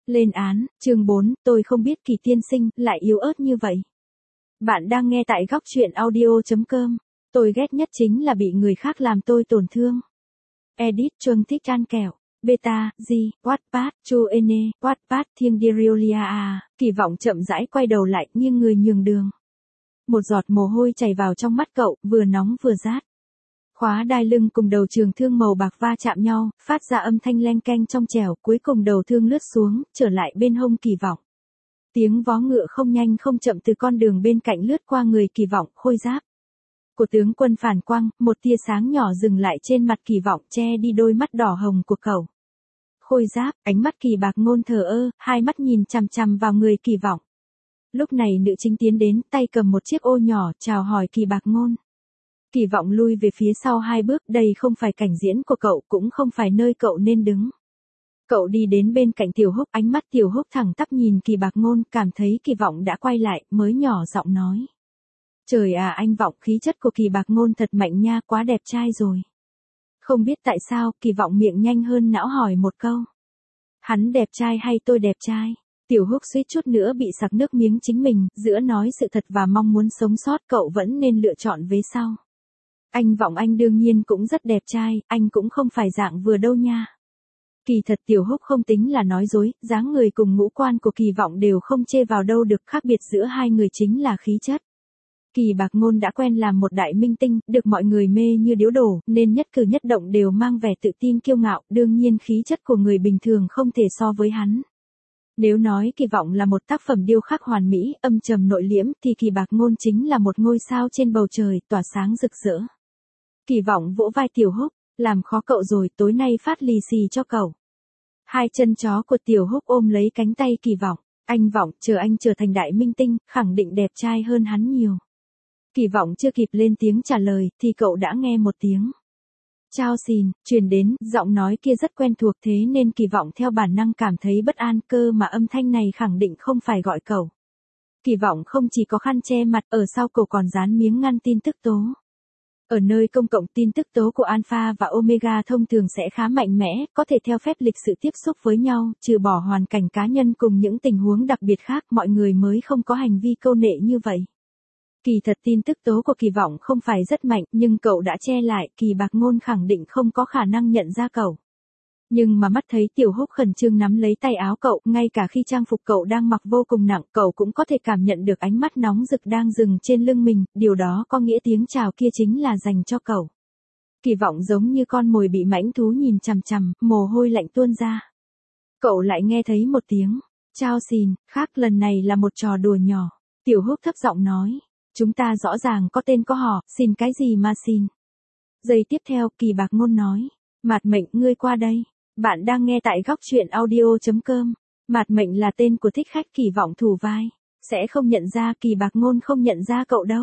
Lên án, chương 4, tôi không biết Kỳ tiên sinh lại yếu ớt như vậy. Bạn đang nghe tại góc truyện audio.com. Tôi ghét nhất chính là bị người khác làm tôi tổn thương. Edit Chuân Thích An Kẹo. Beta, G, Wattpad, Chuene, Wattpad, Thiêng Diriolia. Kỳ vọng chậm rãi quay đầu lại, nghiêng người nhường đường. Một giọt mồ hôi chảy vào trong mắt cậu, vừa nóng vừa rát. Khóa đai lưng cùng đầu trường thương màu bạc va chạm nhau, phát ra âm thanh leng keng trong trẻo, cuối cùng đầu thương lướt xuống, trở lại bên hông Kỳ vọng. Tiếng vó ngựa không nhanh không chậm từ con đường bên cạnh lướt qua người Kỳ vọng, khôi giáp của tướng quân phản quang, một tia sáng nhỏ dừng lại trên mặt Kỳ vọng, che đi đôi mắt đỏ hồng của cậu. Khôi giáp, ánh mắt Kỳ Bạc Ngôn thờ ơ, hai mắt nhìn chằm chằm vào người Kỳ vọng. Lúc này nữ chính tiến đến, tay cầm một chiếc ô nhỏ, chào hỏi Kỳ Bạc Ngôn. Kỳ vọng lui về phía sau 2 bước, đây không phải cảnh diễn của cậu, cũng không phải nơi cậu nên đứng. Cậu đi đến bên cạnh Tiểu Húc, ánh mắt Tiểu Húc thẳng tắp nhìn Kỳ Bạc Ngôn, cảm thấy Kỳ vọng đã quay lại, mới nhỏ giọng nói. Trời à, anh Vọng, khí chất của Kỳ Bạc Ngôn thật mạnh nha, quá đẹp trai rồi. Không biết tại sao, Kỳ vọng miệng nhanh hơn não hỏi một câu. Hắn đẹp trai hay tôi đẹp trai? Tiểu Húc suýt chút nữa bị sặc nước miếng chính mình, giữa nói sự thật và mong muốn sống sót cậu vẫn nên lựa chọn vế sau. Anh Vọng anh đương nhiên cũng rất đẹp trai, anh cũng không phải dạng vừa đâu nha. Kỳ thật Tiểu Húc không tính là nói dối, dáng người cùng ngũ quan của Kỳ Vọng đều không chê vào đâu được, khác biệt giữa hai người chính là khí chất. Kỳ Bạc Ngôn đã quen làm một đại minh tinh, được mọi người mê như điếu đổ, nên nhất cử nhất động đều mang vẻ tự tin kiêu ngạo, đương nhiên khí chất của người bình thường không thể so với hắn. Nếu nói Kỳ Vọng là một tác phẩm điêu khắc hoàn mỹ, âm trầm nội liễm, thì Kỳ Bạc Ngôn chính là một ngôi sao trên bầu trời, tỏa sáng rực rỡ. Kỳ Vọng vỗ vai Tiểu Húc, làm khó cậu rồi, tối nay phát lì xì cho cậu. Hai chân chó của Tiểu Húc ôm lấy cánh tay Kỳ Vọng, anh Vọng, chờ anh trở thành đại minh tinh, khẳng định đẹp trai hơn hắn nhiều. Kỳ Vọng chưa kịp lên tiếng trả lời, thì cậu đã nghe một tiếng. Chao xin, truyền đến, giọng nói kia rất quen thuộc thế nên Kỳ Vọng theo bản năng cảm thấy bất an, cơ mà âm thanh này khẳng định không phải gọi cậu. Kỳ Vọng không chỉ có khăn che mặt, ở sau cổ còn dán miếng ngăn tin tức tố. Ở nơi công cộng tin tức tố của Alpha và Omega thông thường sẽ khá mạnh mẽ, có thể theo phép lịch sự tiếp xúc với nhau, trừ bỏ hoàn cảnh cá nhân cùng những tình huống đặc biệt khác, mọi người mới không có hành vi câu nệ như vậy. Kỳ thật tin tức tố của Kỳ Vọng không phải rất mạnh, nhưng cậu đã che lại, Kỳ Bạc Ngôn khẳng định không có khả năng nhận ra cậu. Nhưng mà mắt thấy Tiểu Húc khẩn trương nắm lấy tay áo cậu, ngay cả khi trang phục cậu đang mặc vô cùng nặng, cậu cũng có thể cảm nhận được ánh mắt nóng rực đang dừng trên lưng mình, điều đó có nghĩa tiếng chào kia chính là dành cho cậu. Kỳ Vọng giống như con mồi bị mãnh thú nhìn chằm chằm, mồ hôi lạnh tuôn ra. Cậu lại nghe thấy một tiếng, chao xin, khác lần này là một trò đùa nhỏ. Tiểu Húc thấp giọng nói, chúng ta rõ ràng có tên có họ, xin cái gì mà xin. Giây tiếp theo, Kỳ Bạc Ngôn nói, Mạt Mệnh, ngươi qua đây. Bạn đang nghe tại góc truyện audio.com. Mạt Mệnh là tên của thích khách Kỳ Vọng thủ vai. Sẽ không nhận ra, Kỳ Bạc Ngôn không nhận ra cậu đâu.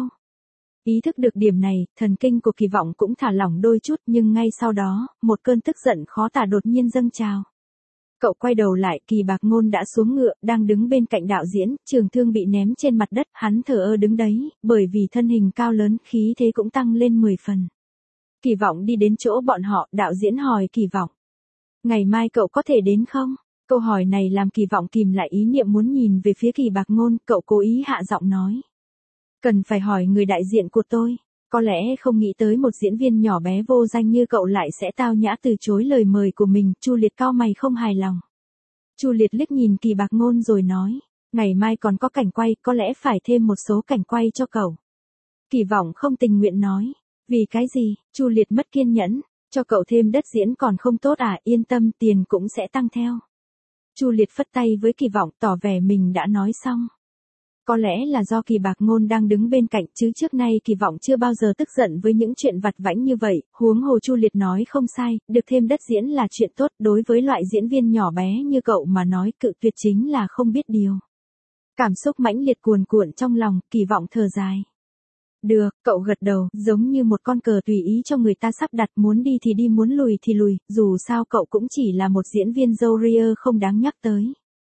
Ý thức được điểm này, thần kinh của Kỳ Vọng cũng thả lỏng đôi chút, nhưng ngay sau đó, một cơn tức giận khó tả đột nhiên dâng trào. Cậu quay đầu lại, Kỳ Bạc Ngôn đã xuống ngựa, đang đứng bên cạnh đạo diễn, trường thương bị ném trên mặt đất, hắn thờ ơ đứng đấy, bởi vì thân hình cao lớn, khí thế cũng tăng lên 10 phần. Kỳ Vọng đi đến chỗ bọn họ, đạo diễn hỏi Kỳ Vọng. Ngày mai cậu có thể đến không? Câu hỏi này làm Kỳ Vọng kìm lại ý niệm muốn nhìn về phía Kỳ Bạc Ngôn, cậu cố ý hạ giọng nói. Cần phải hỏi người đại diện của tôi. Có lẽ không nghĩ tới một diễn viên nhỏ bé vô danh như cậu lại sẽ tao nhã từ chối lời mời của mình, Chu Liệt cau mày không hài lòng. Chu Liệt liếc nhìn Kỳ Bạc Ngôn rồi nói, ngày mai còn có cảnh quay, có lẽ phải thêm một số cảnh quay cho cậu. Kỳ Vọng không tình nguyện nói, vì cái gì? Chu Liệt mất kiên nhẫn, cho cậu thêm đất diễn còn không tốt à, yên tâm, tiền cũng sẽ tăng theo. Chu Liệt phất tay với Kỳ Vọng, tỏ vẻ mình đã nói xong. Có lẽ là do Kỳ Bạc Ngôn đang đứng bên cạnh, chứ trước nay Kỳ Vọng chưa bao giờ tức giận với những chuyện vặt vãnh như vậy, huống hồ Chu Liệt nói không sai, được thêm đất diễn là chuyện tốt, đối với loại diễn viên nhỏ bé như cậu mà nói cự tuyệt chính là không biết điều. Cảm xúc mãnh liệt cuồn cuộn trong lòng, Kỳ Vọng thở dài. Được, cậu gật đầu, giống như một con cờ tùy ý cho người ta sắp đặt, muốn đi thì đi, muốn lùi thì lùi, dù sao cậu cũng chỉ là một diễn viên râu ria không đáng nhắc tới.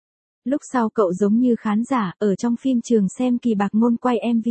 Lúc sau cậu giống như khán giả, ở trong phim trường xem Kỳ Bạc Ngôn quay MV.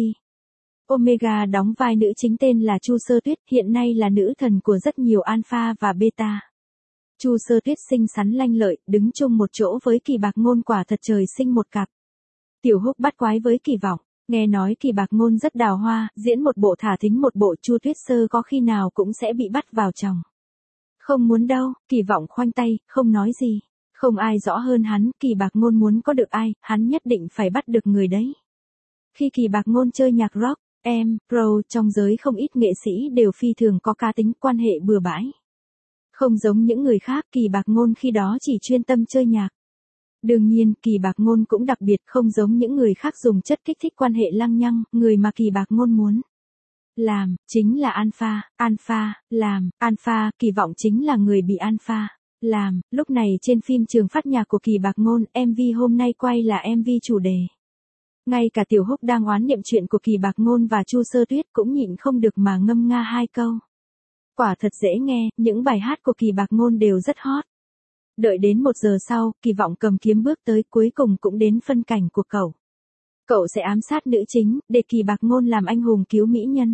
Omega đóng vai nữ chính tên là Chu Sơ Tuyết, hiện nay là nữ thần của rất nhiều alpha và beta. Chu Sơ Tuyết xinh xắn lanh lợi, đứng chung một chỗ với Kỳ Bạc Ngôn quả thật trời sinh một cặp. Tiểu Húc bắt quái với Kỳ Vọng, nghe nói Kỳ Bạc Ngôn rất đào hoa, diễn một bộ thả thính một bộ, Chu Tuyết Sơ có khi nào cũng sẽ bị bắt vào chồng. Không muốn đâu, Kỳ Vọng khoanh tay, không nói gì. Không ai rõ hơn hắn, Kỳ Bạc Ngôn muốn có được ai, hắn nhất định phải bắt được người đấy. Khi Kỳ Bạc Ngôn chơi nhạc rock, pro, trong giới không ít nghệ sĩ đều phi thường có cá tính, quan hệ bừa bãi. Không giống những người khác, Kỳ Bạc Ngôn khi đó chỉ chuyên tâm chơi nhạc. Đương nhiên, Kỳ Bạc Ngôn cũng đặc biệt, không giống những người khác dùng chất kích thích quan hệ lăng nhăng, người mà Kỳ Bạc Ngôn muốn làm, chính là alpha, alpha, Kỳ Vọng chính là người bị alpha làm. Lúc này trên phim Trường Phát Nhạc của Kỳ Bạc Ngôn, MV hôm nay quay là MV chủ đề. Ngay cả Tiểu Húc đang oán niệm chuyện của Kỳ Bạc Ngôn và Chu Sơ Tuyết cũng nhịn không được mà ngâm nga hai câu. Quả thật dễ nghe, những bài hát của Kỳ Bạc Ngôn đều rất hot. Đợi đến 1 giờ sau, Kỳ Vọng cầm kiếm bước tới, cuối cùng cũng đến phân cảnh của cậu. Cậu sẽ ám sát nữ chính, để Kỳ Bạc Ngôn làm anh hùng cứu mỹ nhân.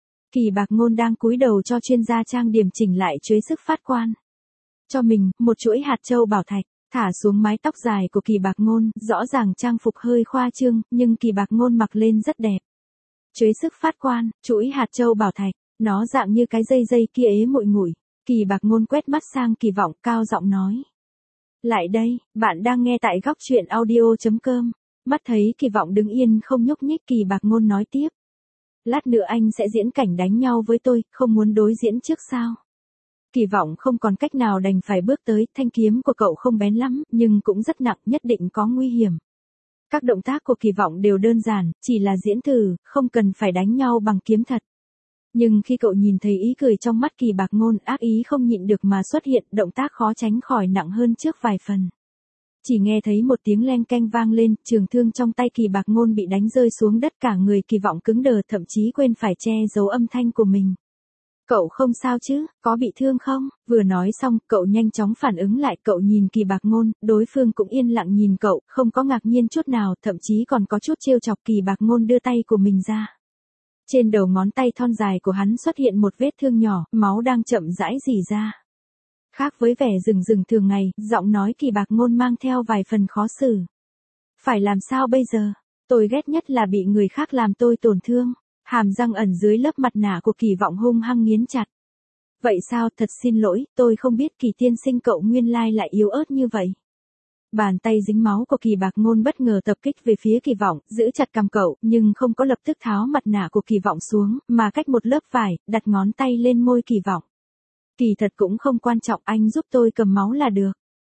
Kỳ Bạc Ngôn đang cúi đầu cho chuyên gia trang điểm chỉnh lại chuế sức phát quan. Cho mình, một chuỗi hạt châu bảo thạch, thả xuống mái tóc dài của Kỳ Bạc Ngôn, rõ ràng trang phục hơi khoa trương, nhưng Kỳ Bạc Ngôn mặc lên rất đẹp. Chuế sức phát quan, chuỗi hạt châu bảo thạch, nó dạng như cái dây kia ế muội ngủi. Kỳ Bạc Ngôn quét mắt sang Kỳ Vọng, cao giọng nói. Lại đây, bạn đang nghe tại góc truyện audio.com. Mắt thấy Kỳ Vọng đứng yên không nhúc nhích, Kỳ Bạc Ngôn nói tiếp. Lát nữa anh sẽ diễn cảnh đánh nhau với tôi, không muốn đối diễn trước sao? Kỳ Vọng không còn cách nào đành phải bước tới, thanh kiếm của cậu không bén lắm, nhưng cũng rất nặng, nhất định có nguy hiểm. Các động tác của Kỳ Vọng đều đơn giản, chỉ là diễn thử, không cần phải đánh nhau bằng kiếm thật. Nhưng khi cậu nhìn thấy ý cười trong mắt Kỳ Bạc Ngôn, ác ý không nhịn được mà xuất hiện, động tác khó tránh khỏi nặng hơn trước vài phần. Chỉ nghe thấy một tiếng leng keng vang lên, trường thương trong tay Kỳ Bạc Ngôn bị đánh rơi xuống đất, cả người Kỳ Vọng cứng đờ, thậm chí quên phải che giấu âm thanh của mình. Cậu không sao chứ, có bị thương không? Vừa nói xong, cậu nhanh chóng phản ứng lại, cậu nhìn Kỳ Bạc Ngôn, đối phương cũng yên lặng nhìn cậu, không có ngạc nhiên chút nào, thậm chí còn có chút trêu chọc. Kỳ Bạc Ngôn đưa tay của mình ra. Trên đầu ngón tay thon dài của hắn xuất hiện một vết thương nhỏ, máu đang chậm rãi rỉ ra. Khác với vẻ rừng rừng thường ngày, giọng nói Kỳ Bạc Ngôn mang theo vài phần khó xử. Phải làm sao bây giờ? Tôi ghét nhất là bị người khác làm tôi tổn thương. Hàm răng ẩn dưới lớp mặt nạ của Kỳ Vọng hung hăng nghiến chặt. Vậy sao, thật xin lỗi, tôi không biết Kỳ tiên sinh cậu nguyên lai lại yếu ớt như vậy. Bàn tay dính máu của Kỳ Bạc Ngôn bất ngờ tập kích về phía Kỳ Vọng, giữ chặt cằm cậu, nhưng không có lập tức tháo mặt nạ của Kỳ Vọng xuống, mà cách một lớp vải, đặt ngón tay lên môi Kỳ Vọng. Kỳ thật cũng không quan trọng, anh giúp tôi cầm máu là được.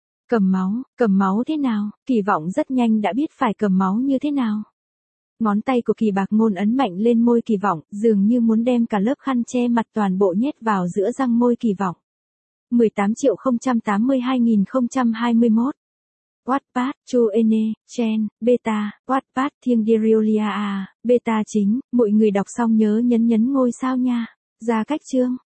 Cầm máu thế nào? Kỳ Vọng rất nhanh đã biết phải cầm máu như thế nào. Ngón tay của Kỳ Bạc Ngôn ấn mạnh lên môi Kỳ Vọng, dường như muốn đem cả lớp khăn che mặt toàn bộ nhét vào giữa răng môi Kỳ Vọng. 18.082.021 Wattpad, Chuene, Chen, Beta, Wattpad, Thiêng Diriolia, Beta chính, mọi người đọc xong nhớ nhấn ngôi sao nha. Ra cách chương.